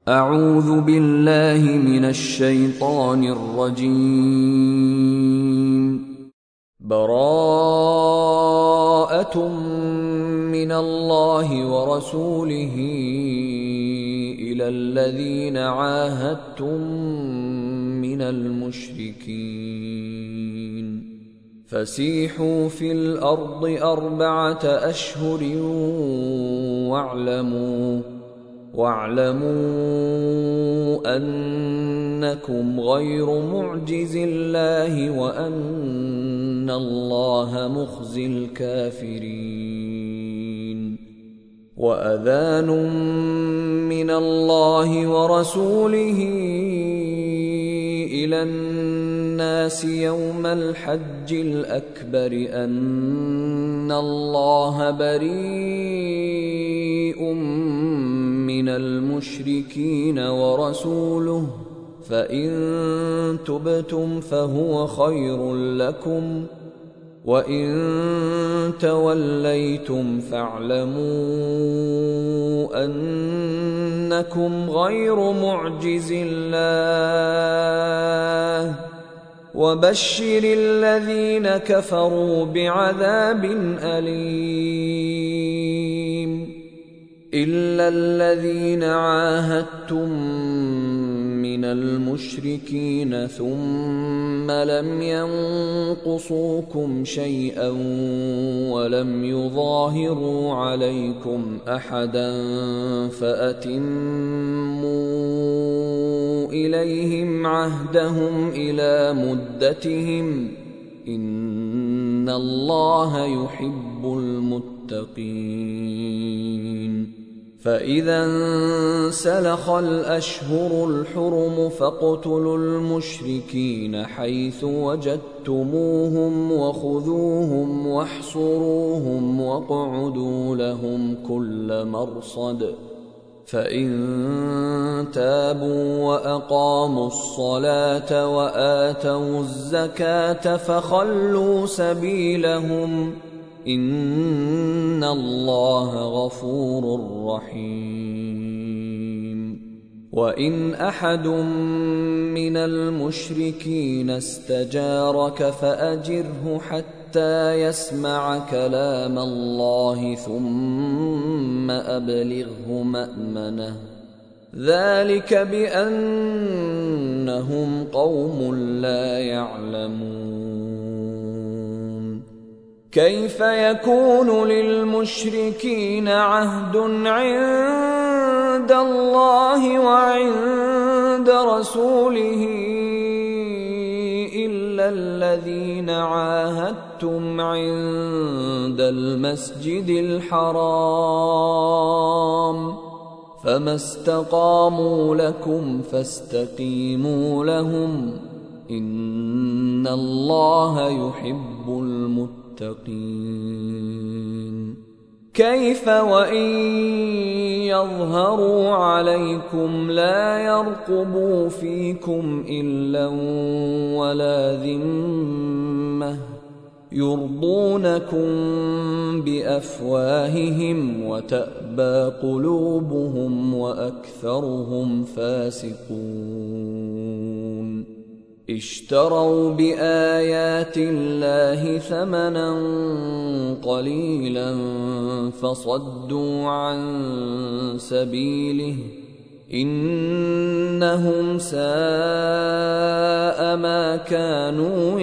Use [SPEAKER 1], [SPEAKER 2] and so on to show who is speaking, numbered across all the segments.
[SPEAKER 1] أعوذ بالله من الشيطان الرجيم. براءة من الله ورسوله إلى الذين عاهدتم من المشركين فسيحوا في الأرض 4 أشهر واعلموا أنكم غير معجز الله وأن الله مخزي الكافرين. وأذان من الله ورسوله إلى الناس يوم الحج الأكبر أن الله بريء من المشركين ورسوله فإن تبتم فهو خير لكم وإن توليتم فاعلموا أنكم غير معجز الله وبشر الذين كفروا بعذاب أليم. إلا الذين عاهدتم من المشركين ثم لم ينقصوكم شيئا ولم يظاهروا عليكم أحدا فأتموا إليهم عهدهم إلى مدتهم إن الله يحب المتقين. فإذا انسلخ الأشهر الحرم فاقتلوا المشركين حيث وجدتموهم وخذوهم واحصروهم واقعدوا لهم كل مرصد. فإن تابوا وأقاموا الصلاة وآتوا الزكاة فخلوا سبيلهم إن الله غفور رحيم. وإن أحد من المشركين استجارك فأجره حتى يسمع كلام الله ثم أبلغه مأمنه ذلك بأنهم قوم لا يعلمون. كيف يكون للمشركين عهد عند الله وعند رسوله إلا الذين عاهدتم عند المسجد الحرام فما استقاموا لكم فاستقيموا لهم إن الله يحب المتقين. كيف وإن يظهروا عليكم لا يرقبوا فيكم إلا ولا ذمة يرضونكم بأفواههم وتأبى قلوبهم وأكثرهم فاسقون. اشتروا بآيات الله ثمنا قليلا فصدوا عن سبيله إنهم ساء ما كانوا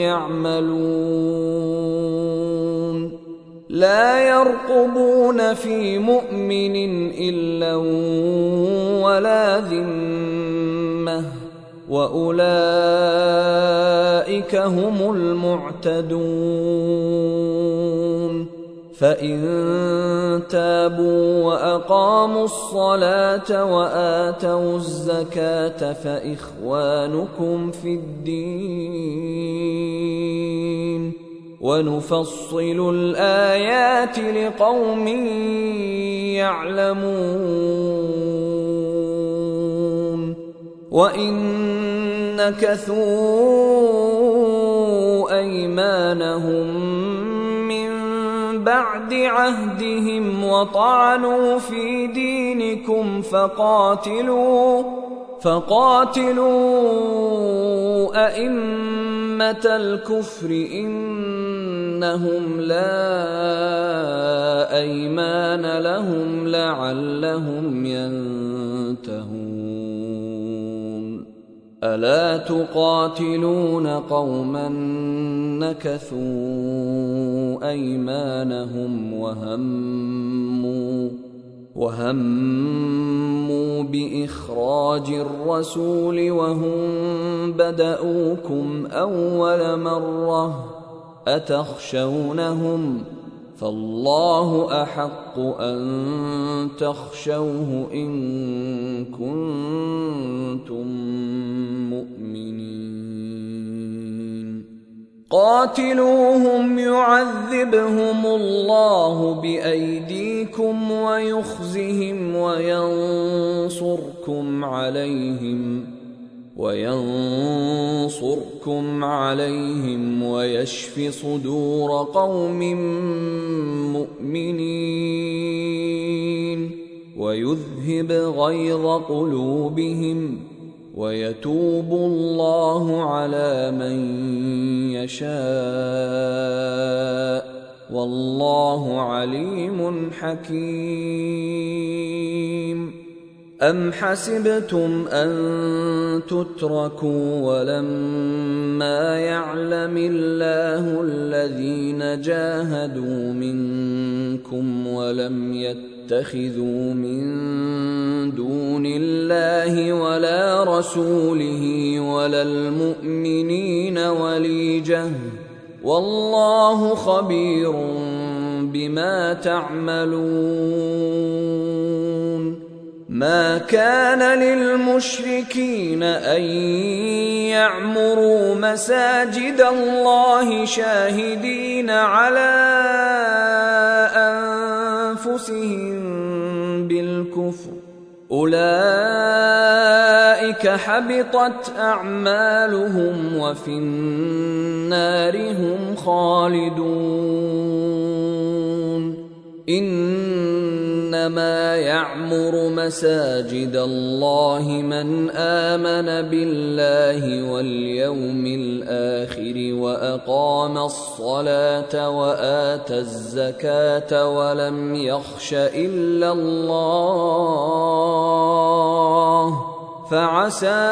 [SPEAKER 1] يعملون. لا يرقبون في مؤمن إلا ولا ذمة وأولئك هم المعتدون. فإن تابوا وأقاموا الصلاة وآتوا الزكاة فإخوانكم في الدين ونفصل الآيات لقوم يعلمون. وإن نكثوا أيمانهم من بعد بعد عهدهم وطعنوا في دينكم فقاتلوا أئمة الكفر إنهم لا أيمان لهم لعلهم ينتهون. ألا تقاتلون قوما نكثوا أيمانهم وهموا بإخراج الرسول وهم بدؤوكم أول مرة أتخشونهم فالله أحق أن تخشوه إن كنتم مؤمنين. قاتلوهم يعذبهم الله بأيديكم ويخزهم وينصركم عليهم ويشف صدور قوم مؤمنين ويذهب غيظ قلوبهم ويتوب الله على من يشاء والله عليم حكيم. أم حسبتم أن تتركوا ولما يعلم الله الذين جاهدوا منكم ولم يتخذوا من دون الله ولا رسوله ولا المؤمنين وليجة والله خبير بما تعملون. ما كان للمشركين أن يعمروا مساجد الله شاهدين على أنفسهم بالكفر أولئك حبطت أعمالهم وفي النار هم خالدون. إنما يعمر مساجد الله من آمن بالله واليوم الآخر وأقام الصلاة وآتى الزكاة ولم يخش إلا الله فعسى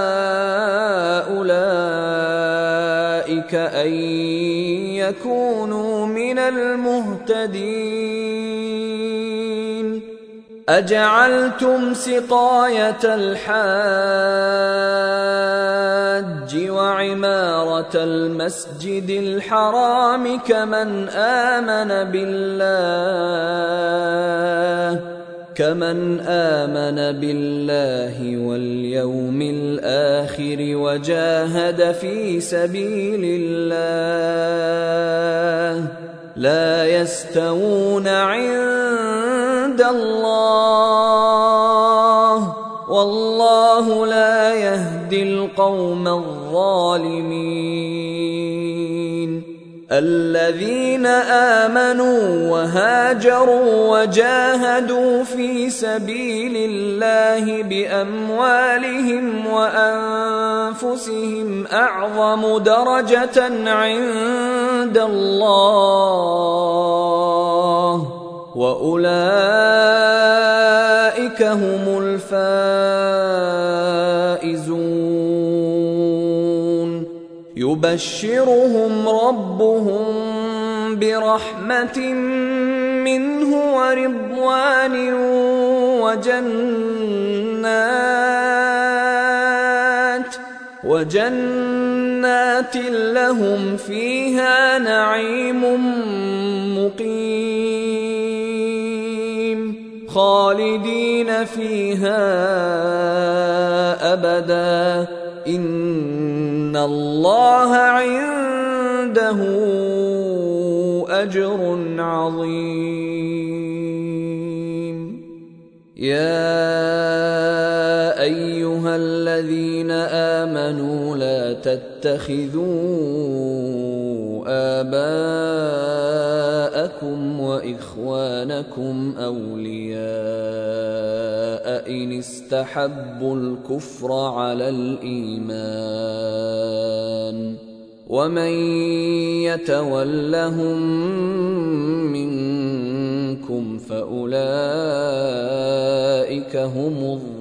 [SPEAKER 1] أولئك أن يكونوا من المهتدين. أجعلتم سقاية الحاج وعمارة المسجد الحرام كمن آمن بالله واليوم الآخر وجاهد في سبيل الله لا يستوون عند الله والله لا يهدي القوم الظالمين. الذين آمنوا وهاجروا وجاهدوا في سبيل الله بأموالهم وأنفسهم أعظم درجة عند الله وأولئك هم الفائزون. يبشرهم ربهم برحمة منه ورضوان وجنات لهم فيها نعيم مقيم خالدين فيها أبدا إن الله عنده أجر عظيم. يا أيها الذين آمنوا لا تتخذوا آباءكم وإخوانكم يتخذونكم أولياء إن استحبوا الكفر على الإيمان ومن يتولهم منكم فأولئك هم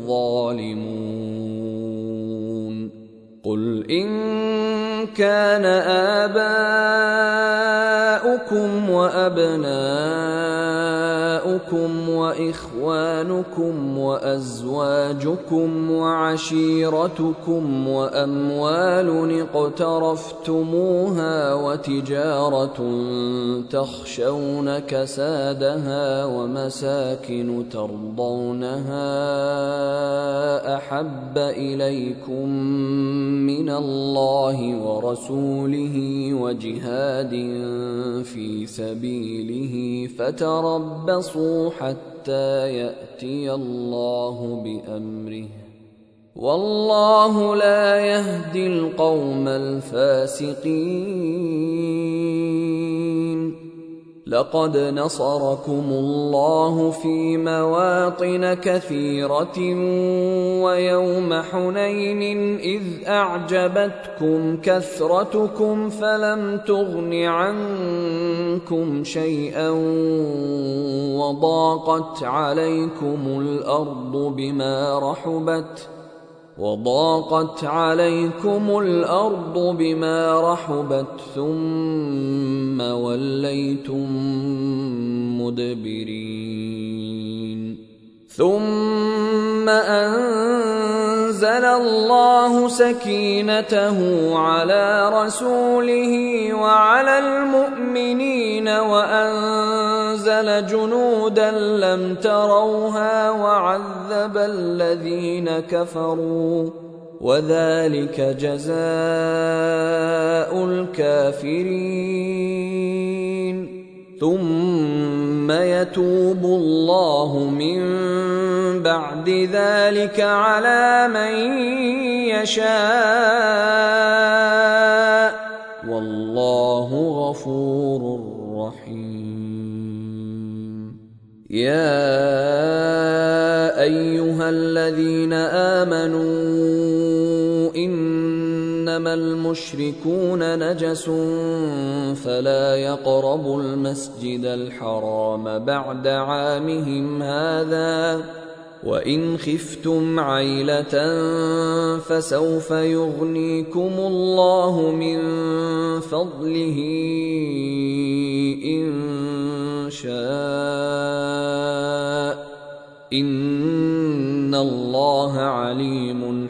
[SPEAKER 1] الظالمون. قل إن كان آباؤكم وأبناؤكم وإخوانكم وأزواجكم وعشيرتكم وأموال اقترفتموها وتجارة تخشون كسادها ومساكن ترضونها أحب إليكم من الله ورسوله وجهاد في سبيله فتربصوا حتى يأتي الله بأمره والله لا يهدي القوم الفاسقين. لقد نصركم الله في مواطن كثيرة ويوم حنين إذ أعجبتكم كثرتكم فلم تغن عنكم شيئا وضاقت عليكم الأرض بما رحبت ثم وليتم مدبرين. ثم أنزل الله سكينته على رسوله وعلى المؤمنين وأنزل جنودا لم تروها وعذب الذين كفروا وذلك جزاء الكافرين. ثم يتوب الله من بعد ذلك على من يشاء والله غفور رحيم. يا أيها الذين آمنوا إنما المشركون نجس فلا يقربوا المسجد الحرام بعد عامهم هذا وإن خفتم عيلة فسوف يغنيكم الله من فضله إن شاء إن الله عليم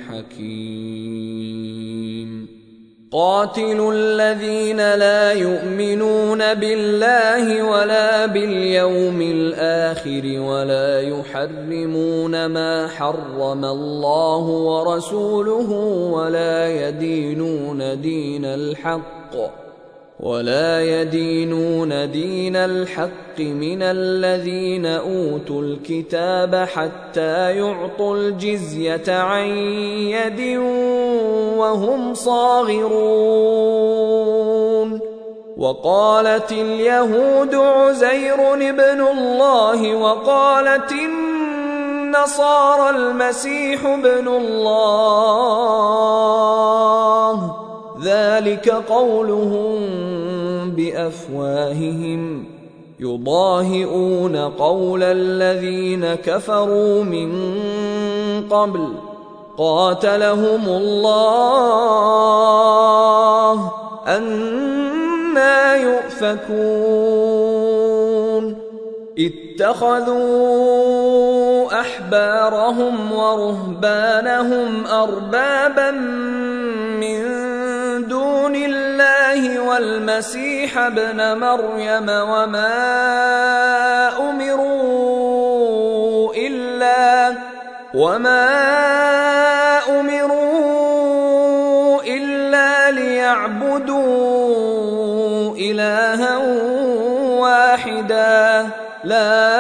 [SPEAKER 1] حكيم. قاتلوا الذين لا يؤمنون بالله ولا باليوم الآخر ولا يحرمون ما حرم الله ورسوله ولا يدينون دين الحق من الذين أوتوا الكتاب حتى يعطوا الجزية عن يد وهم صاغرون. وقالت اليهود عزير ابن الله وقالت النصارى المسيح ابن الله ذلك قولهم بأفواههم يضاهئون قول الذين كفروا من قبل قاتلهم الله أنى يؤفكون. اتخذوا أحبارهم ورهبانهم أربابا من دون الله والمسيح ابن مريم وما أمروا إلا ليعبدوا إلها واحدا لا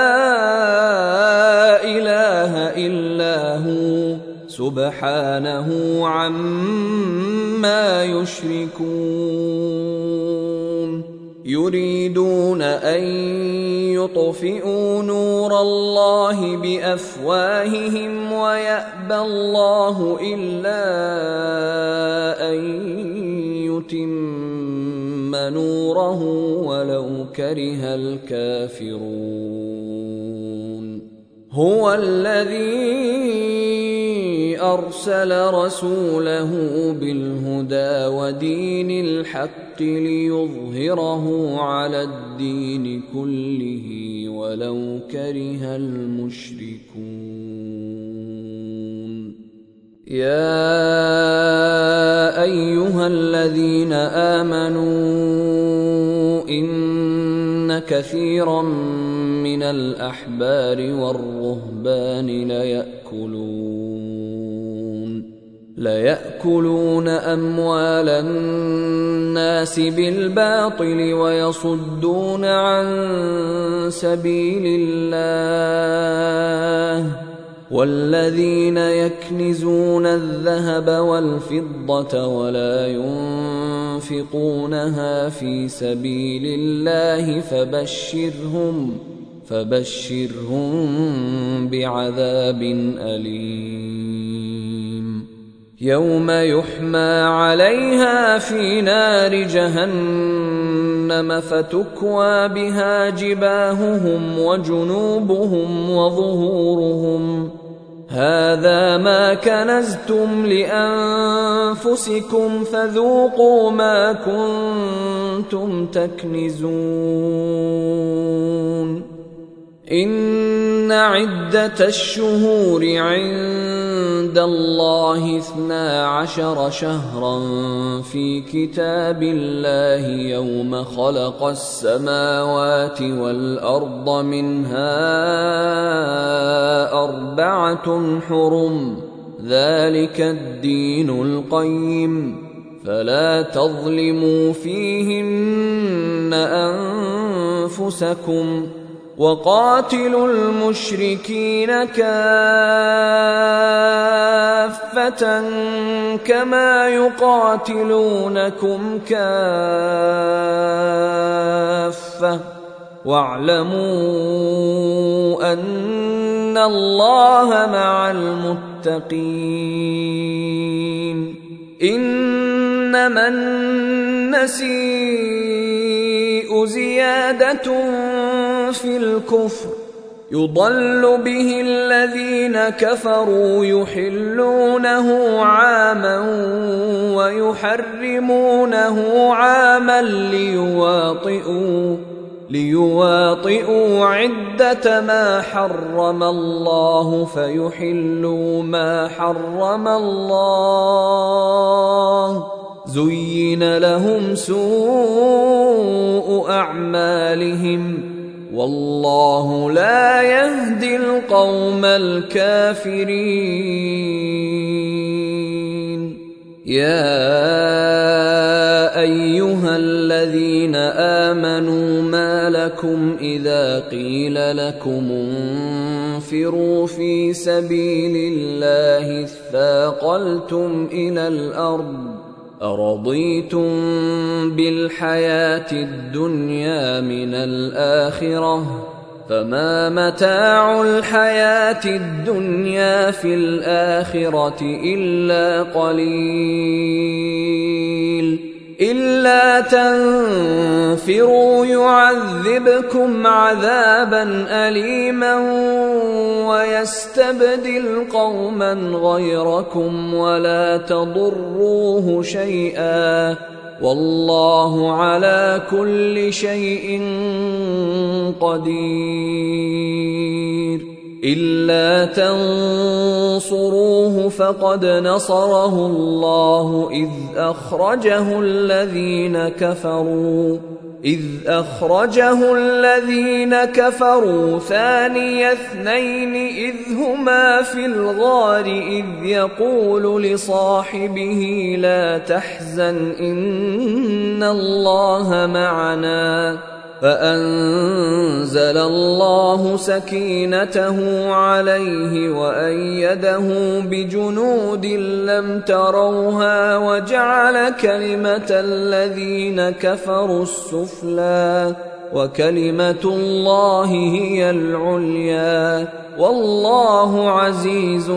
[SPEAKER 1] إله إلا هو سبحانه عما يشركون. يريدون أن يطفئوا نور الله بأفواههم ويأبى الله إلا أن يتم نوره ولو كره الكافرون. هو الذي أرسل رسوله بالهدى ودين الحق ليظهره على الدين كله ولو كره المشركون. يا أيها الذين آمنوا إن كثيرا من الأحبار والرهبان ليأكلون أموال الناس بالباطل ويصدون عن سبيل الله. والذين يكنزون الذهب والفضة ولا ينفقونها في سبيل الله فبشرهم بعذاب أليم. يوم يحمى عليها في نار جهنم فتكوى بها جباههم وجنوبهم وظهورهم هذا ما كنزتم لأنفسكم فذوقوا ما كنتم تكنزون. إن عدة الشهور عند الله 12 شهرا في كتاب الله يوم خلق السماوات والأرض منها 4 حرم ذلك الدين القيم فلا تظلموا فيهن أنفسكم وقاتلوا المشركين كافة كما يقاتلونكم كافة واعلموا أن الله مع المتقين. إنما النسيء زيادة في الكفر يضل به الذين كفروا يحلونه عاما ويحرمونه عاما ليواطئوا عدة ما حرم الله فيحلوا ما حرم الله. زين لهم سوء أعمالهم والله لا يهدي القوم الكافرين. يا أيها الذين آمنوا ما لكم إذا قيل لكم انفروا في سبيل الله اثاقلتم إلى الأرض أرضيتم بالحياة الدنيا من الآخرة فما متاع الحياة الدنيا في الآخرة إلا قليل. إلا تنفروا يعذبكم عذابا أليما ويستبدل قوما غيركم ولا تضروه شيئا والله على كل شيء قدير. إلا تنصروه فقد نصره الله إذ أخرجه الذين كفروا ثاني اثنين إذ هما في الغار إذ يقول لصاحبه لا تحزن إن الله معنا فأنزل الله سكينته عليه وأيده بجنود لم تروها وجعل كلمة الذين كفروا السفلى وكلمة الله هي العليا والله عزيز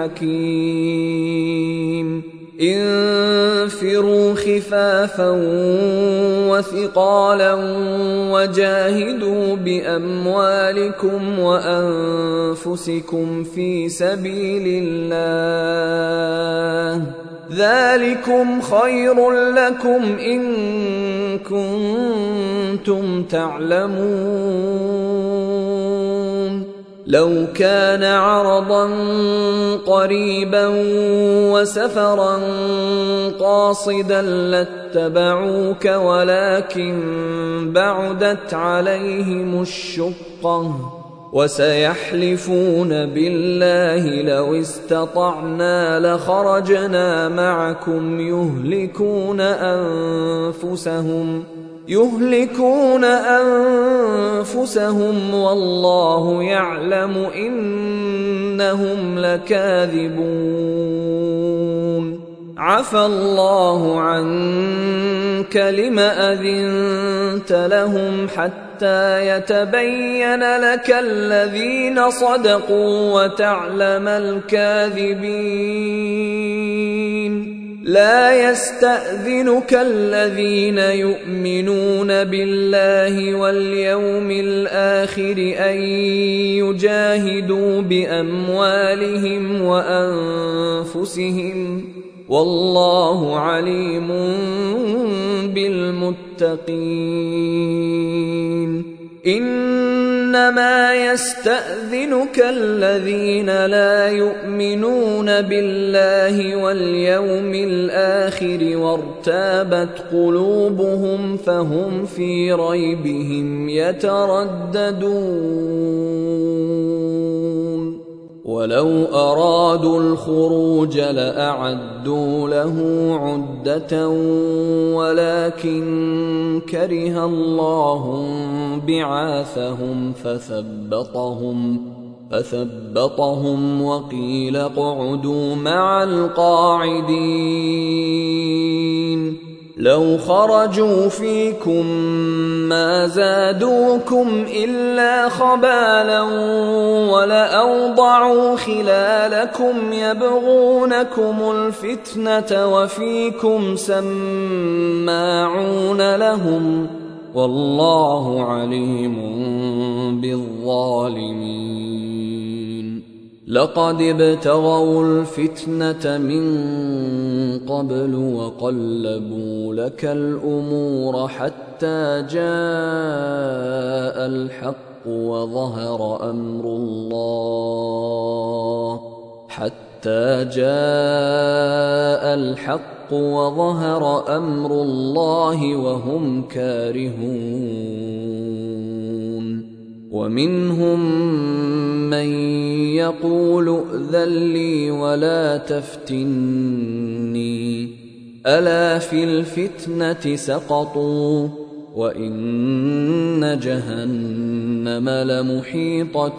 [SPEAKER 1] حكيم. انفروا خفافا وثقالا وجاهدوا بأموالكم وأنفسكم في سبيل الله ذلكم خير لكم إن كنتم تعلمون. لو كان عرضا قريبا وسفرا قاصدا لاتبعوك ولكن بعدت عليهم الشقة وسيحلفون بالله لو استطعنا لخرجنا معكم يهلكون أنفسهم والله يعلم إنهم لكاذبون. عفى الله عنك لم أذنت لهم حتى يتبين لك الذين صدقوا وتعلم الكاذبين. لا يستأذنك الذين يؤمنون بالله واليوم الآخر أن يجاهدوا بأموالهم وأنفسهم والله عليم بالمتقين. إنما يستأذنك الذين لا يؤمنون بالله واليوم الآخر وارتابت قلوبهم فهم في ريبهم يترددون. ولو أرادوا الخروج لأعدوا له عدة ولكن كره الله بعاثهم فثبطهم وقيل اقعدوا مع القاعدين. لو خرجوا فيكم ما زادوكم إلا خبالا ولأوضعوا خلالكم يبغونكم الفتنة وفيكم سماعون لهم والله عليم بالظالمين. لقد ابتغوا الفتنة من قبل وقلبوا لك الأمور حتى جاء الحق وظهر أمر الله وهم كارهون. ومنهم من يقول ائذن لي ولا تفتني ألا في الفتنة سقطوا وإن جهنم لمحيطة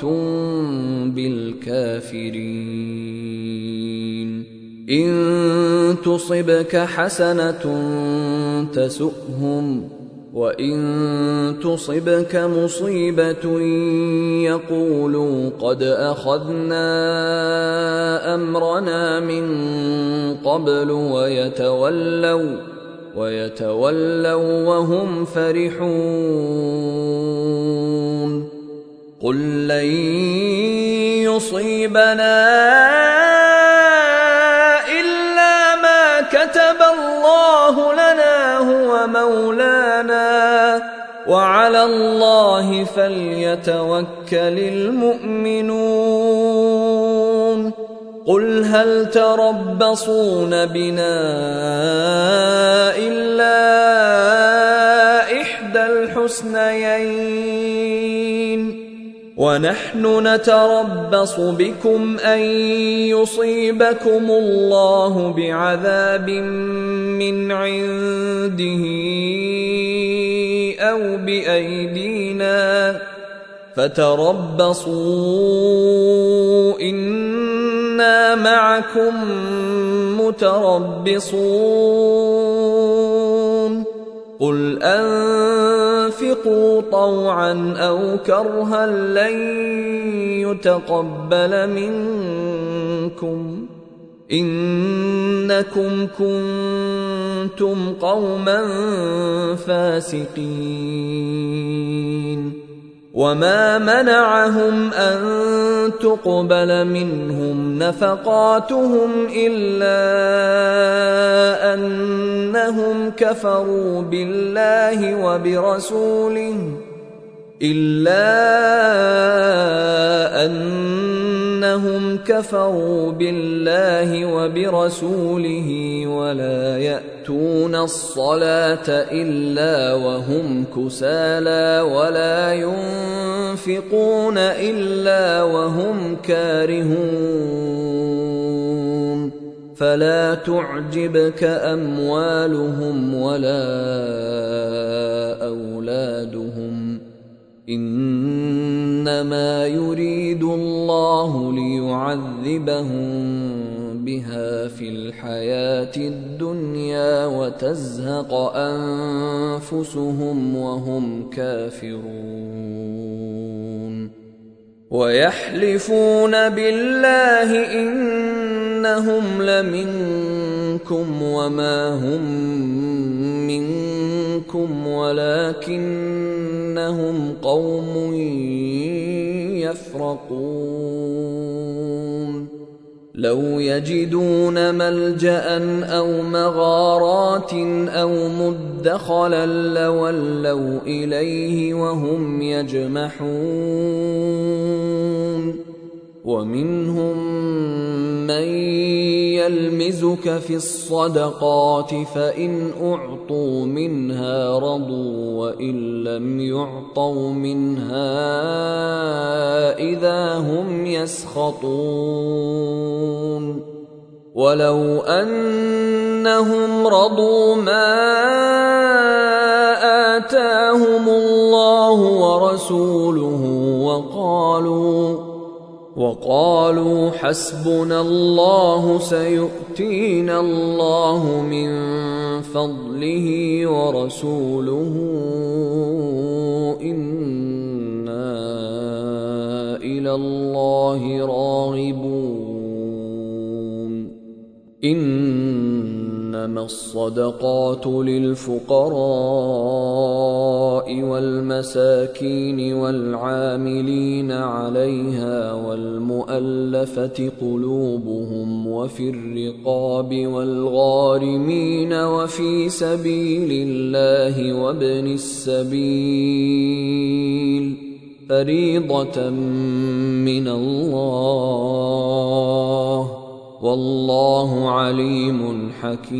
[SPEAKER 1] بالكافرين. إن تصبك حسنة تسؤهم وإن تصبك مصيبة يقولوا قد أخذنا أمرنا من قبل ويتولوا وهم فرحون. قل لن يصيبنا إلا ما كتب الله لنا هو مولانا وعلى الله فليتوكل المؤمنون. قل هل تربصون بنا إلا إحدى الحسنيين ونحن نتربص بكم أن يصيبكم الله بعذاب من عنده أو بأيدينا فتربصوا إنا معكم متربصون قل أنفقوا طوعا أو كرها لن يتقبل منكم إنكم كنتم قوما فاسقين وما منعهم أن تقبل منهم نفقاتهم إلا أنهم كفروا بالله وبرسوله ولا يأتون الصلاة إلا وهم كسالى ولا ينفقون إلا وهم كارهون فلا تعجبك أموالهم ولا أولادهم إنما يريد الله ليعذبهم بها في الحياة الدنيا وتزهق أنفسهم وهم كافرون ويحلفون بالله إنهم لمنكم وما هم منكم ولكنهم قوم يفرقون لو يجدون ملجأ أو مغارات أو مدخلا لولوا إليه وهم يجمحون ومنهم من يلمزك في الصدقات فإن أعطوا منها رضوا وإن لم يعطوا منها إذا هم يسخطون ولو أنهم رضوا ما آتاهم الله ورسوله وقالوا حسبنا الله سيؤتينا الله من فضله ورسوله إنا إلى الله راغبون إنما الصدقات للفقراء والمساكين والعاملين عليها والمؤلفة قلوبهم وفي الرقاب والغارمين وفي سبيل الله وابن السبيل فريضة من الله والله عليم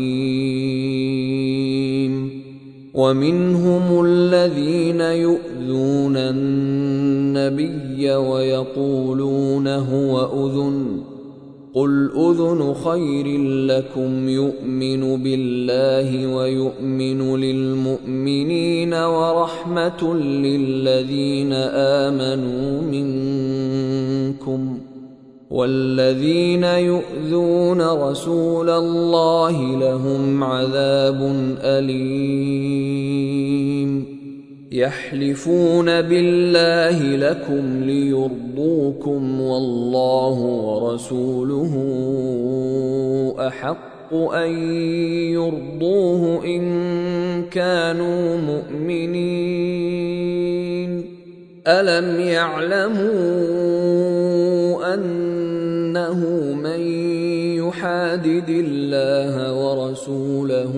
[SPEAKER 1] حكيم ومنهم الذين يؤذون النبي ويقولون هو أذن قل أذن خير لكم يؤمن بالله ويؤمن للمؤمنين ورحمة للذين آمنوا منكم والذين يؤذون رسول الله لهم عذاب أليم يحلفون بالله لكم ليرضوكم والله ورسوله أحق أن يرضوه إن كانوا مؤمنين ألم يعلموا أنه من يحادد الله ورسوله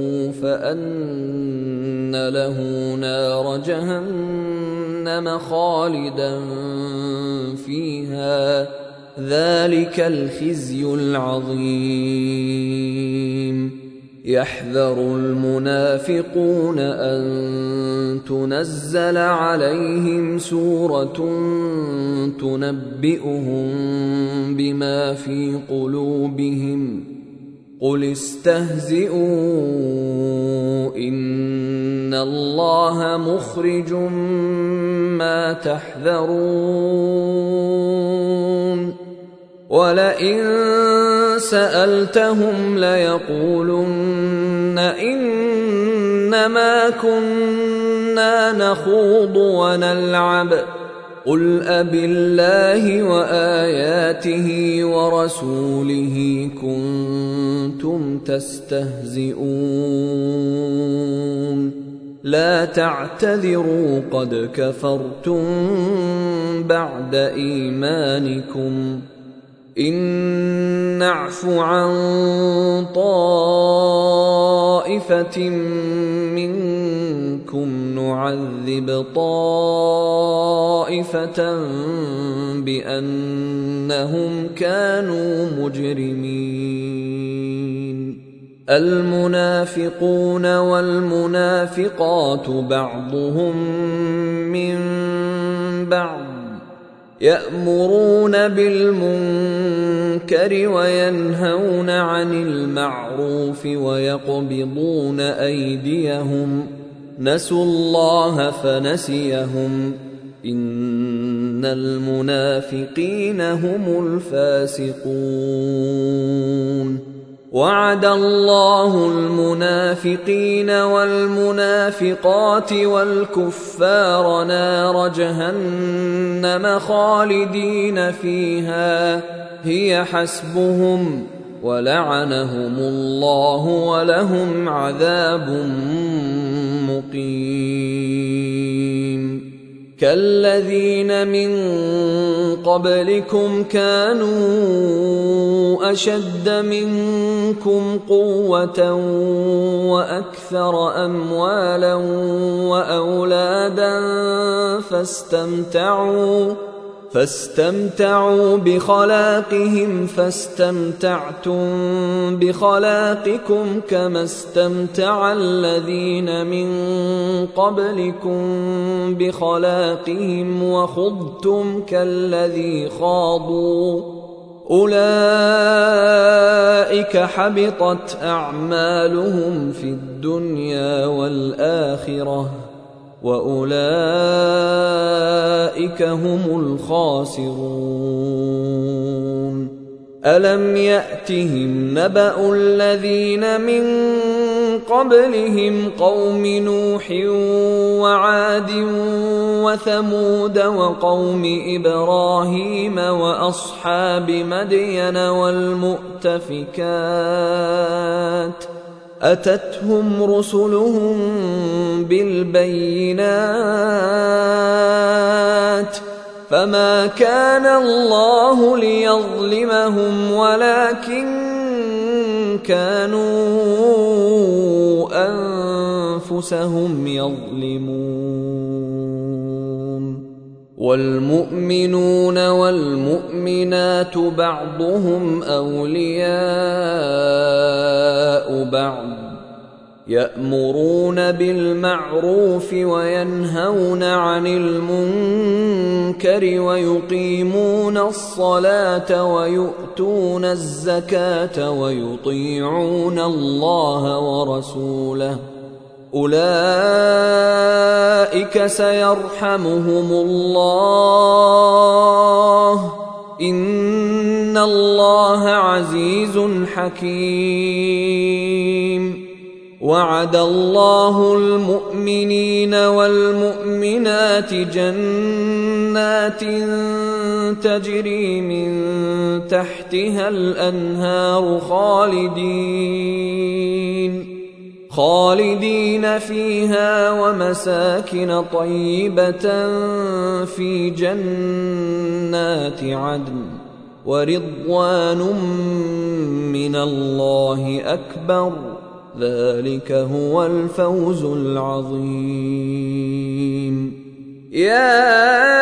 [SPEAKER 1] فأن له نار جهنم خالدا فيها ذلك الخزي العظيم يحذر المنافقون أن تنزل عليهم سورة تنبئهم بما في قلوبهم قل استهزئوا إن الله مخرج ما تحذرون ولئن سألتهم ليقولن إنما كنا نخوض ونلعب قل أبالله وآياته ورسوله كنتم تستهزئون لا تعتذروا قد كفرتم بعد إيمانكم إن نعف عن طائفة منكم نعذب طائفة بأنهم كانوا مجرمين المنافقون والمنافقات بعضهم من بعض يأمرون بالمنكر وينهون عن المعروف ويقبضون أيديهم نسوا الله فنسيهم إن المنافقين هم الفاسقون وعد الله المنافقين والمنافقات والكفار نار جهنم خالدين فيها هي حسبهم ولعنهم الله ولهم عذاب مقيم كالذين من قبلكم كانوا أشد منكم قوة وأكثر أموالا وأولادا فاستمتعوا بخلاقهم فاستمتعتم بخلاقكم كما استمتع الذين من قبلكم بخلاقهم وخضتم كالذي خاضوا أولئك حبطت أعمالهم في الدنيا والآخرة وأولئك هم الخاسرون ألم يأتهم نبأ الذين من قبلهم قوم نوح وعاد وثمود وقوم إبراهيم وأصحاب مدين والمؤتفكات أتتهم رسلهم بالبينات فما كان الله ليظلمهم ولكن كانوا أنفسهم يظلمون والمؤمنون والمؤمنات بعضهم أولياء بعض يأمرون بالمعروف وينهون عن المنكر ويقيمون الصلاة ويؤتون الزكاة ويطيعون الله ورسوله أولئك سيرحمهم الله إن الله عزيز حكيم وعد الله المؤمنين والمؤمنات جنات تجري من تحتها الأنهار خالدين فيها ومساكن طيبة في جنات عدن ورضوان من الله أكبر ذلك هو الفوز العظيم يا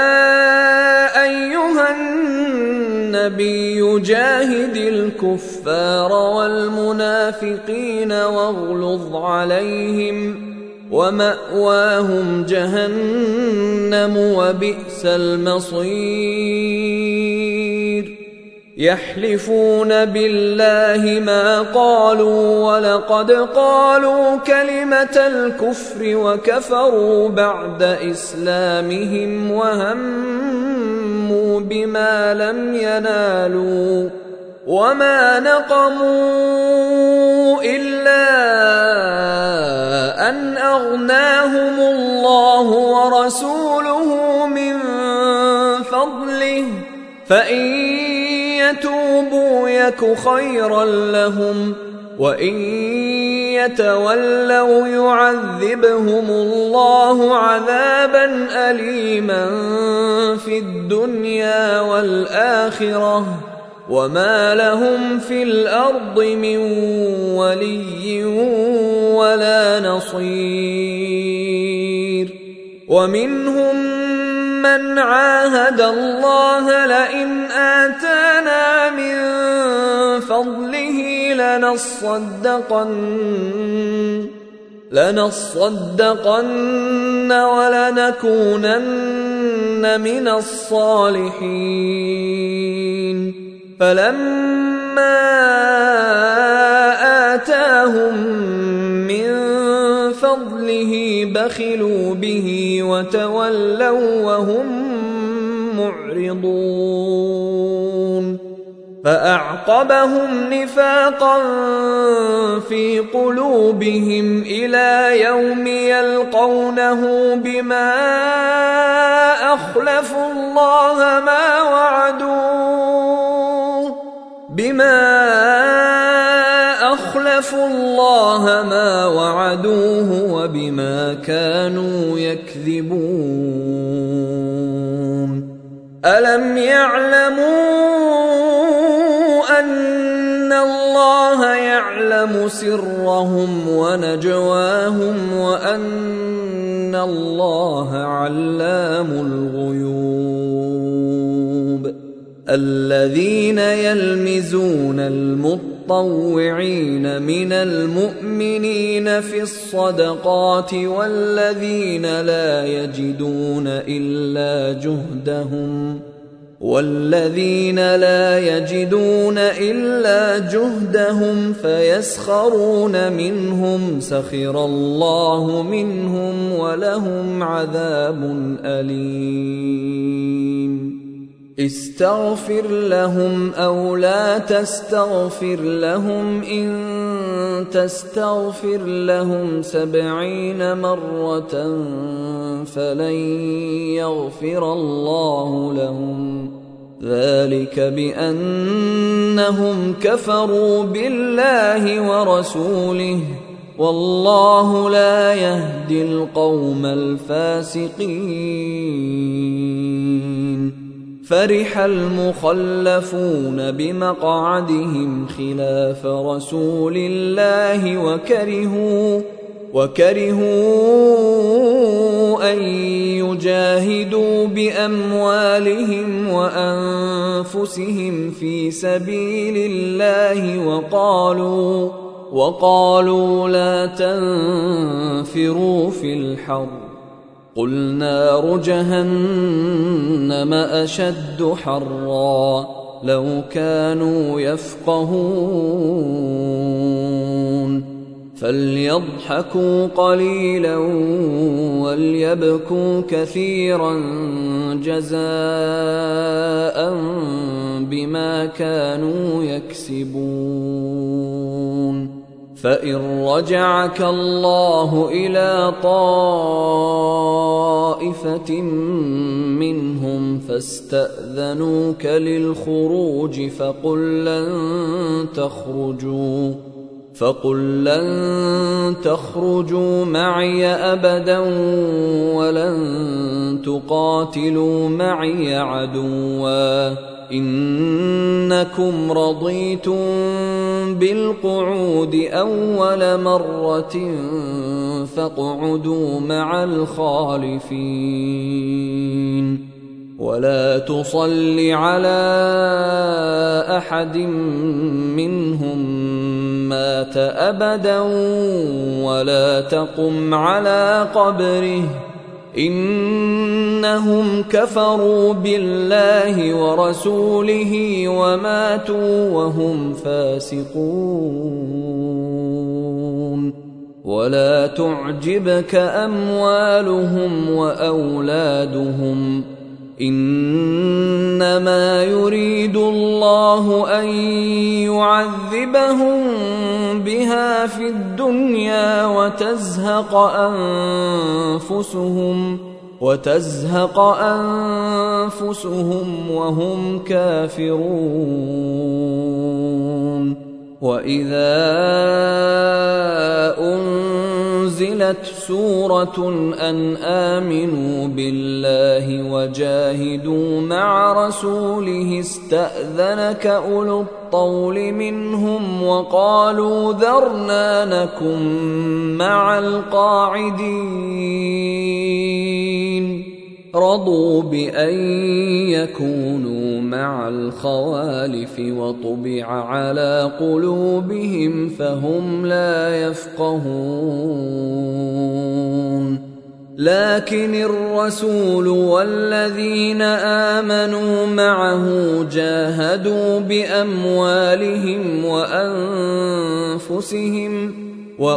[SPEAKER 1] أيها النبي جاهد الكفار والمنافقين واغلظ عليهم ومأواهم جهنم وبئس المصير يحلفون بالله ما قالوا ولقد قالوا كلمة الكفر وكفروا بعد إسلامهم وهموا بما لم ينالوا وما نقموا إلا أن أغناهم الله ورسوله من فضله فإن يتوبوا يك خيرا لهم وإن يتولوا يعذبهم الله عذابا أليما في الدنيا والآخرة وما لهم في الأرض من ولي ولا نصير ومنهم من عاهد الله لئن آتانا من فضله لنصدقن ولنكونن من الصالحين فلما آتاهم من فضله بخلوا به وتولوا وهم معرضون فأعقبهم نفاقا في قلوبهم إلى يوم يلقونه بما أخلفوا الله ما وعدوه وبما كانوا يكذبون ألم يعلموا أن الله يعلم سرهم ونجواهم وأن الله علام الغيوب الذين يلمزون المطوعين من المؤمنين في الصدقات والذين لا يجدون إلا جهدهم فيسخرون منهم سخر الله منهم ولهم عذاب أليم استغفر لهم أو لا تستغفر لهم إن تستغفر لهم 70 مرة فلن يغفر الله لهم ذلك بأنهم كفروا بالله ورسوله والله لا يهدي القوم الفاسقين فرح المخلفون بمقعدهم خلاف رسول الله وكرهوا أن يجاهدوا بأموالهم وأنفسهم في سبيل الله وقالوا لا تنفروا في الحر قل نار جهنم أشد حرا لو كانوا يفقهون فليضحكوا قليلا وليبكوا كثيرا جزاء بما كانوا يكسبون فإن رجعك الله إلى طائفة منهم فاستأذنوك للخروج فقل لن تخرجوا معي أبدا ولن تقاتلوا معي عدوا إنكم رضيتم بالقعود أول مرة فاقعدوا مع الخالفين ولا تصل على أحد منهم مات أبدا ولا تقم على قبره إنهم كفروا بالله ورسوله وماتوا وهم فاسقون. ولا تعجبك أموالهم وأولادهم، إنما يريد الله أن يعذبهم بها في الدنيا وتزهق أنفسهم وهم كافرون. وإذا أنزلت سورة أن آمنوا بالله وجاهدوا مع رسوله استأذنك أولو الطول منهم وقالوا ذرنا نكن مع القاعدين. رضوا بأن يكونوا مع الخوالف وطبع على قلوبهم فهم لا يفقهون. لكن الرسول والذين آمنوا معه جاهدوا بأموالهم وأنفسهم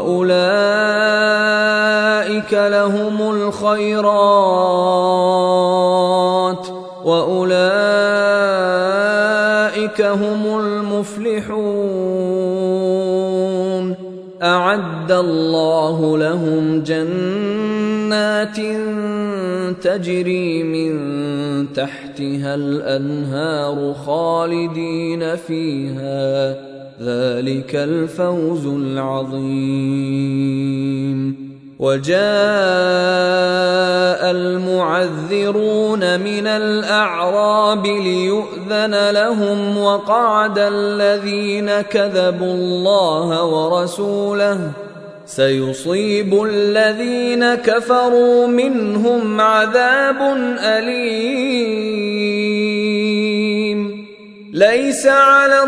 [SPEAKER 1] وأولئك لهم الخيرات وأولئك هم المفلحون. أعد الله لهم جنات تجري من تحتها الأنهار خالدين فيها، ذلك الفوز العظيم. وجاء المعذرون من الأعراب ليؤذن لهم وقعد الذين كذبوا الله ورسوله، سيصيب الذين كفروا منهم عذاب أليم. ليس على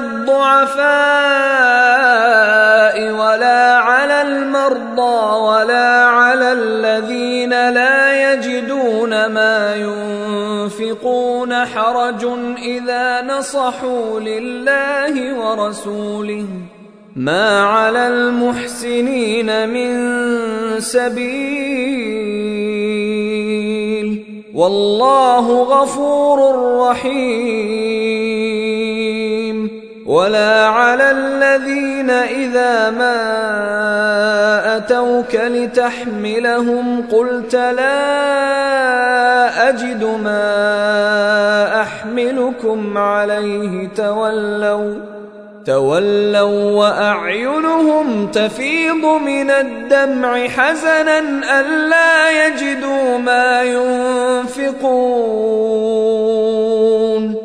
[SPEAKER 1] الضعفاء ولا على المرضى ولا على الذين لا يجدون ما ينفقون حرج إذا نصحوا لله ورسوله، ما على المحسنين من سبيل، والله غفور رحيم. ولا على الذين إذا ما أتوك لتحملهم قلت لا أجد ما أحملكم عليه تولوا وأعينهم تفيض من الدمع حزنا ألا يجدوا ما ينفقون.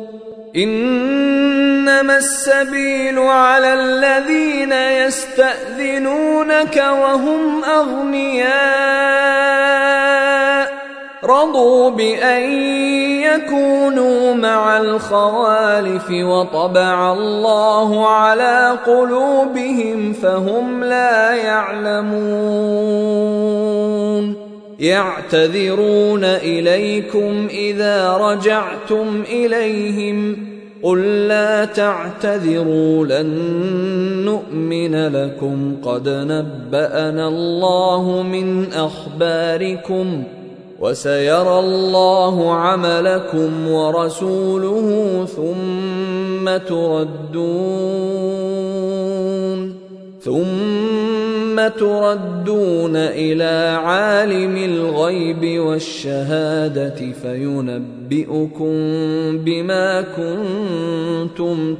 [SPEAKER 1] إنما السبيل على الذين يستأذنونك وهم أغنياء رضوا بأن يكونوا مع الخوالف وطبع الله على قلوبهم فهم لا يعلمون. يعتذرون إليكم إذا رجعتم إليهم قل لا تعتذروا لن نؤمن لكم قد نبأنا الله من أخباركم وسيرى الله عملكم ورسوله ثم تردون إلى عالم الغيب والشهادة فينبئكم بما كنتم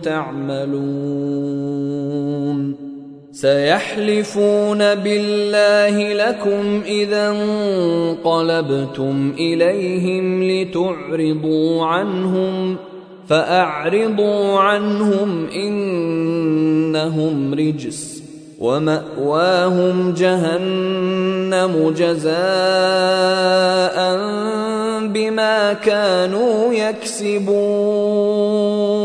[SPEAKER 1] تعملون. سيحلفون بالله لكم إذا انقلبتم إليهم لتعرضوا عنهم فأعرضوا عنهم إنهم رجس ومأواهم جهنم جزاء بما كانوا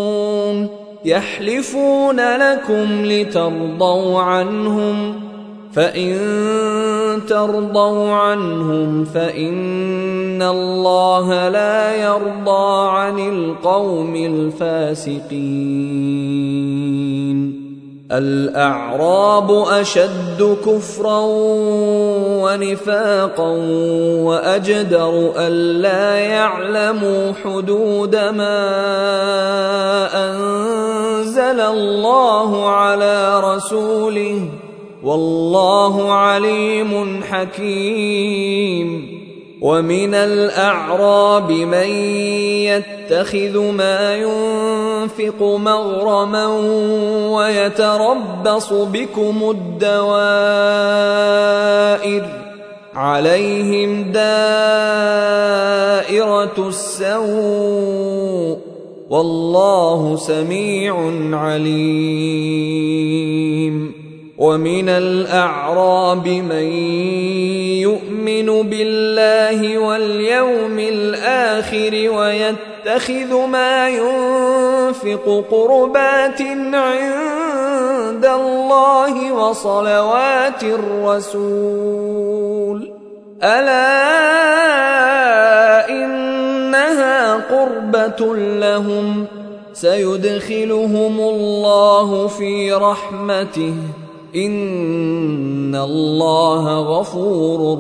[SPEAKER 1] يكسبون. يحلفون لكم لترضوا عنهم فإن ترضوا عنهم فإن الله لا يرضى عن القوم الفاسقين. الأعراب أشد كفرا ونفاقا وأجدر ألا يعلموا حدود ما أنزل الله على رسوله والله عليم حكيم. ومن الأعراب من يتخذ ما ينفق مغرما ويتربص بكم الدوائر عليهم دائرة السوء والله سميع عليم. ومن الأعراب من يؤمن بالله واليوم الآخر ويتخذ ما ينفق قربات عند الله وصلوات الرسول ألا إنها قربة لهم سيدخلهم الله في رحمته إن الله غفور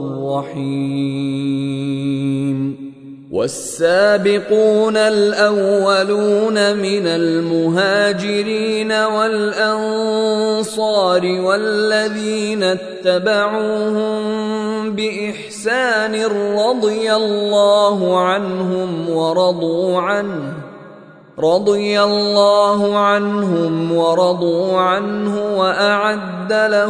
[SPEAKER 1] رحيم. والسابقون الأولون من المهاجرين والأنصار والذين اتبعوهم بإحسان رضي الله عنهم ورضوا عنه وأعد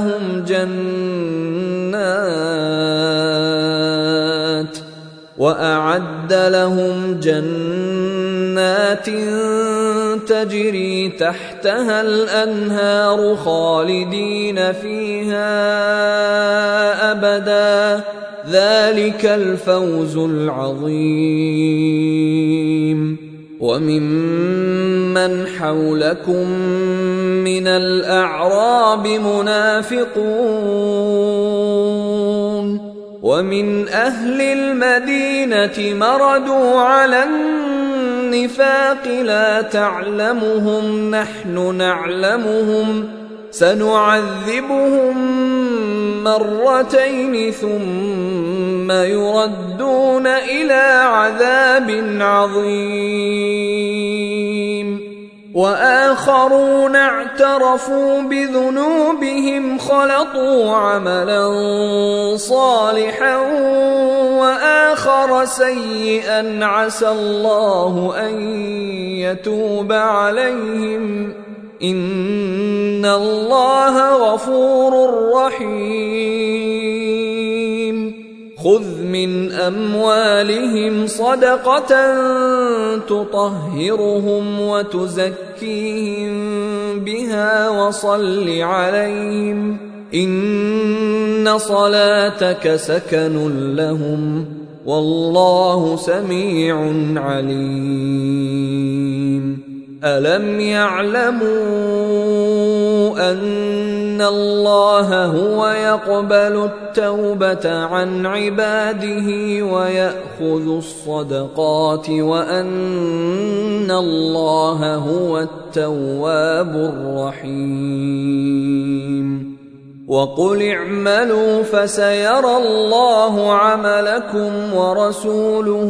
[SPEAKER 1] لهم جنات تجري تحتها الأنهار خالدين فيها أبدا ذلك الفوز العظيم. وممن حولكم من الأعراب منافقون ومن أهل المدينة مردوا على النفاق لا تعلمهم نحن نعلمهم سنعذبهم مرتين ثم يردون إلى عذاب عظيم. وآخرون اعترفوا بذنوبهم خلطوا عملا صالحا وآخر سيئا عسى الله أن يتوب عليهم إن الله غفور رحيم. خذ من أموالهم صدقة تطهرهم وتزكيهم بها وصل عليهم إن صلاتك سكن لهم والله سميع عليم. ألم يعلموا أن الله هو يقبل التوبة عن عباده ويأخذ الصدقات وأن الله هو التواب الرحيم. وقل اعملوا فسيرى الله عملكم ورسوله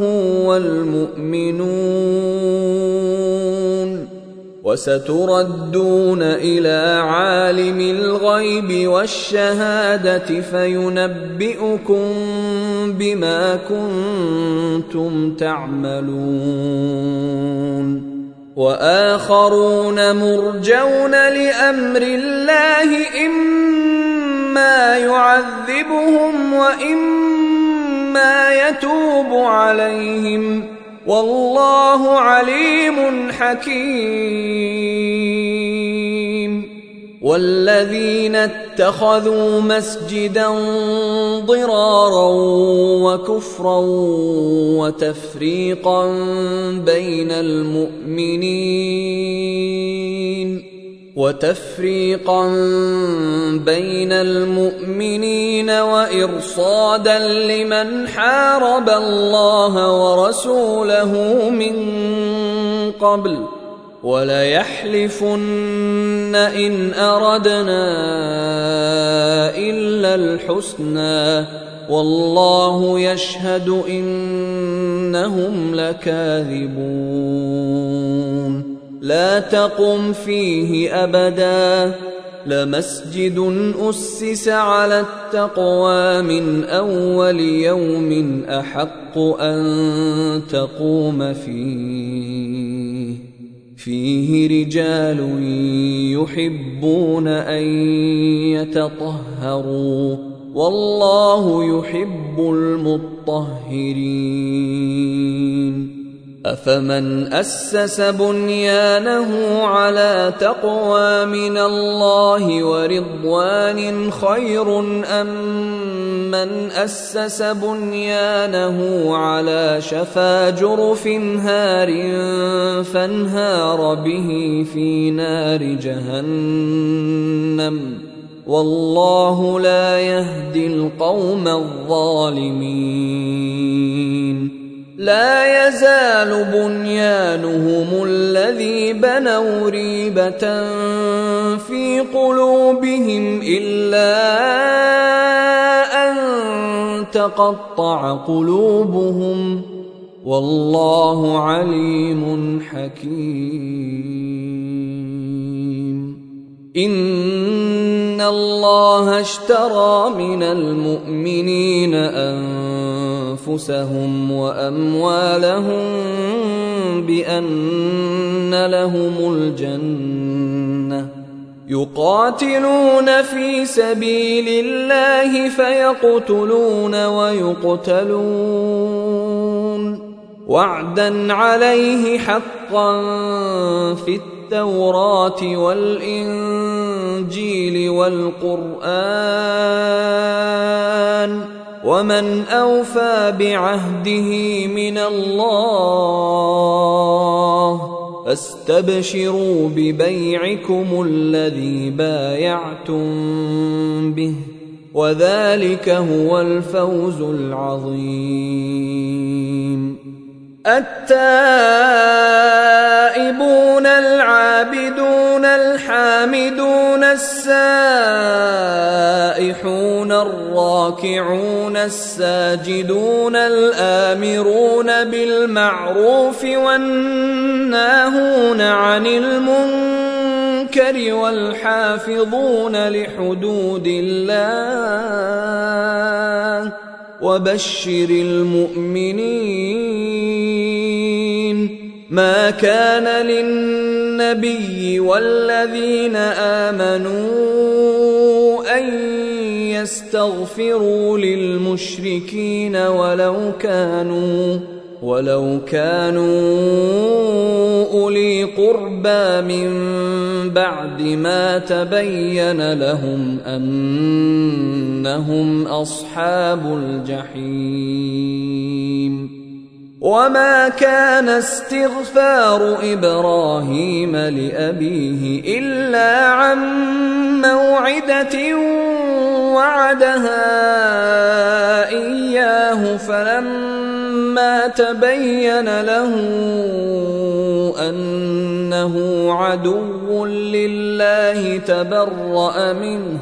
[SPEAKER 1] والمؤمنون وستردون إلى عالم الغيب والشهادة فينبئكم بما كنتم تعملون. وآخرون مرجون لأمر الله إما يعذبهم وإما يتوب عليهم والله عليم حكيم. والذين اتخذوا مسجدا ضرارا وكفرا وتفريقا بين المؤمنين وتفريقا بين المؤمنين وإرصادا لمن حارب الله ورسوله من قبل وليحلفن إن أردنا إلا الحسنى والله يشهد إنهم لكاذبون لا تقم فيه أبدا لمسجد أسس على التقوى من أول يوم أحق أن تقوم فيه رجال يحبون أن يتطهروا والله يحب المطهرين أفمن أسس بنيانه على تقوى من الله ورضوان خير أم من أسس بنيانه على شفا جرف هار فانهار به في نار جهنم والله لا يهدي القوم الظالمين لا يزال بنيانهم الذي بنوا ريبة في قلوبهم إلا أن تقطع قلوبهم والله عليم حكيم إن الله اشترى من المؤمنين أنفسهم وأموالهم بأن لهم الجنة يقاتلون في سبيل الله فيقتلون ويقتلون وعدا عليه حقا في التوراة والإنجيل والقرآن ومن أوفى بعهده من الله فاستبشروا ببيعكم الذي بايعتم به وذلك هو الفوز العظيم التائبون العابدون الحامدون السائحون الراكعون الساجدون الآمرون بالمعروف والناهون عن المنكر والحافظون لحدود الله وبشر المؤمنين ما كان للنبي والذين آمنوا أن يستغفروا للمشركين ولو كانوا أولي قربى من بعد ما تبين لهم أنهم أصحاب الجحيم وما كان استغفار إبراهيم لأبيه إلا عن موعدة وعدها إياه فلما تبين له أنه عدو لله تبرأ منه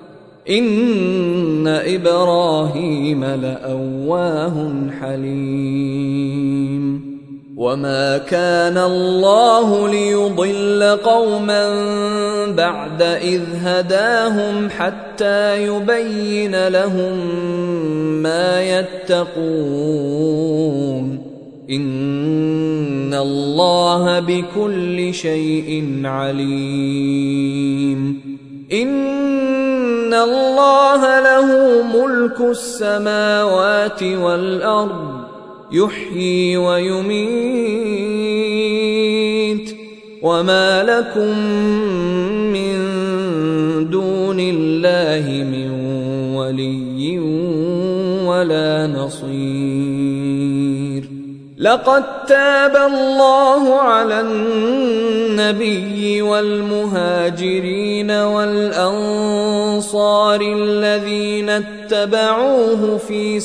[SPEAKER 1] إن إبراهيم لأواه حليم وما كان الله ليضل قوما بعد إذ هداهم حتى يبين لهم ما يتقون إن الله بكل شيء عليم إن الله له ملك السماوات والأرض يحيي ويميت وما لكم من دون الله من ولي ولا نصير لقد تاب الله على النبي والمهاجرين والأنصار الذين اتبعوه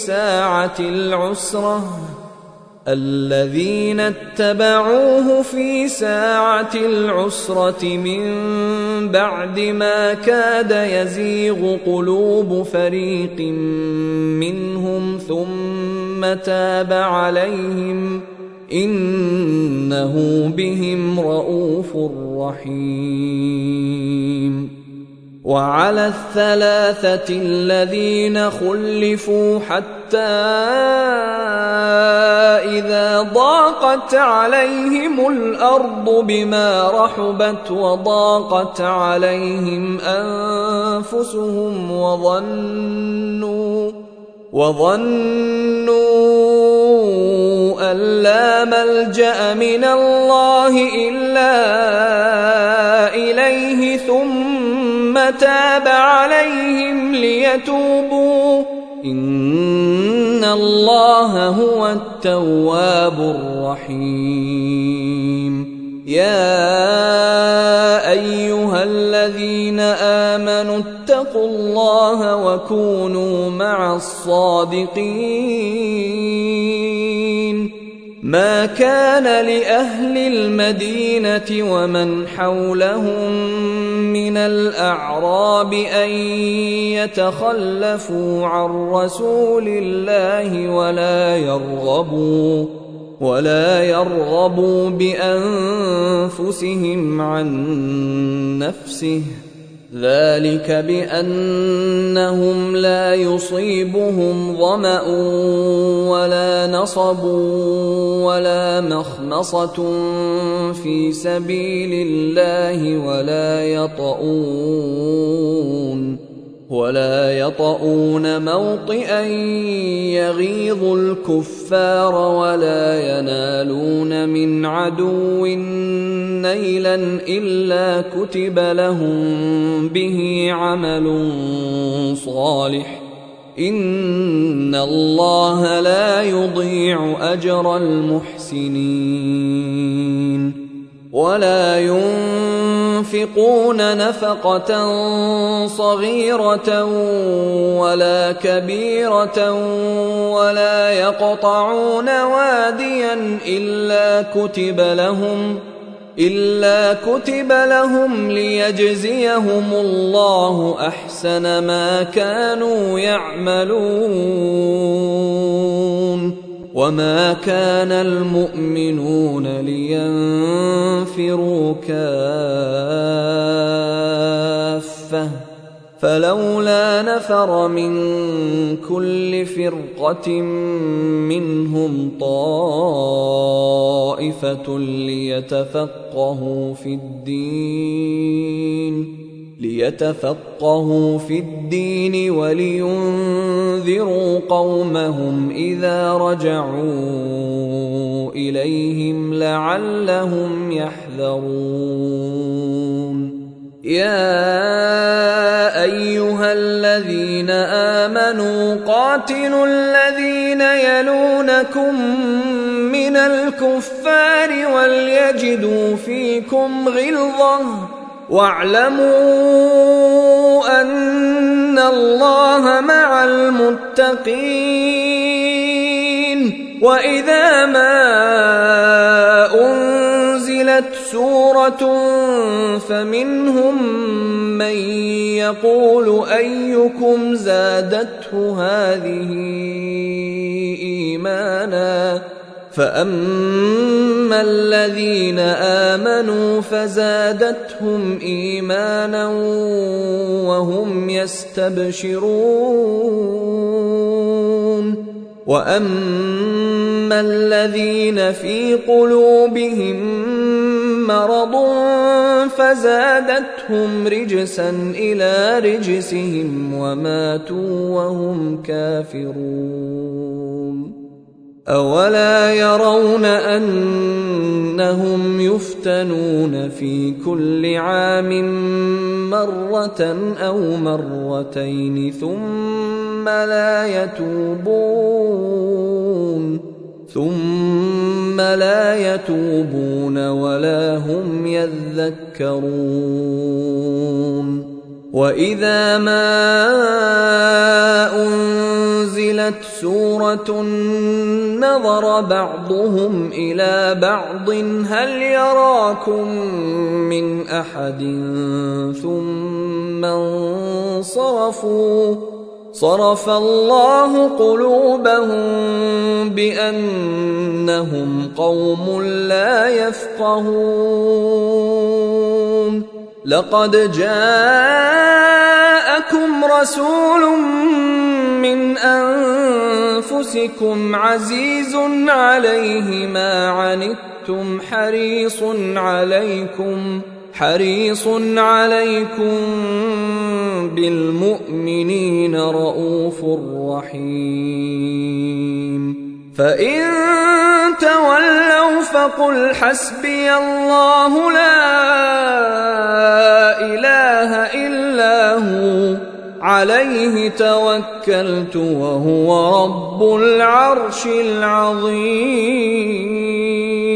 [SPEAKER 1] في ساعة العسرة من بعد ما كاد يزيغ قلوب فريق منهم ثم تاب عليهم إنه بهم رءوف رحيم. وعلى الثلاثة الذين خلفوا حتى إذا ضاقت عليهم الأرض بما رحبت وضاقت عليهم أنفسهم وظنوا أن لا ملجأ من الله إلا إليه ثم تاب عليهم ليتوبوا إن الله هو التواب الرحيم. يا أيها الذين آمنوا اتقوا الله وكونوا مع الصادقين. ما كان لأهل المدينة ومن حولهم من الأعراب أن يتخلفوا عن رسول الله ولا يرغبوا بأنفسهم عن نفسه، ذلك بأنهم لا يصيبهم ظمأ ولا نصب ولا مخمصة في سبيل الله ولا يطؤون موطئا يغيظ الكفار ولا ينالون من عدو نيلا إلا كتب لهم به عمل صالح إن الله لا يضيع أجر المحسنين. ولا ينفقون نفقة صغيرة ولا كبيرة ولا يقطعون واديا إلا كتب لهم ليجزيهم الله أحسن ما كانوا يعملون. وما كان المؤمنون لينفروا كافة فلولا نفر من كل فرقة منهم طائفة ليتفقهوا في الدين ولينذروا قومهم إذا رجعوا إليهم لعلهم يحذرون. يا أيها الذين آمنوا قاتلوا الذين يلونكم من الكفار وليجدوا فيكم غلظة واعلموا أن الله مع المتقين. وإذا ما أنزلت سورة فمنهم من يقول أيكم زادته هذه إيمانا فأما الذين آمنوا فزادتهم إيمانا وهم يستبشرون. وأما الذين في قلوبهم مرض فزادتهم رجسا إلى رجسهم وماتوا وهم كافرون. أولا يرون أنهم يفتنون في كل عام مرة أو مرتين ثم لا يتوبون ثم لا يتوبون ولا هم يذكرون وإذا ما أنزلت سورة نظر بعضهم إلى بعض هل يراكم من أحد ثم انصرفوا صرف الله قلوبهم بأنهم قوم لا يفقهون لقد جاءكم رسول من أنفسكم عزيز عليه ما عنتم حريص عليكم بالمؤمنين رؤوف رحيم فإن تولوا فقل حسبي الله لا إله إلا هو عليه توكلت وهو رب العرش العظيم.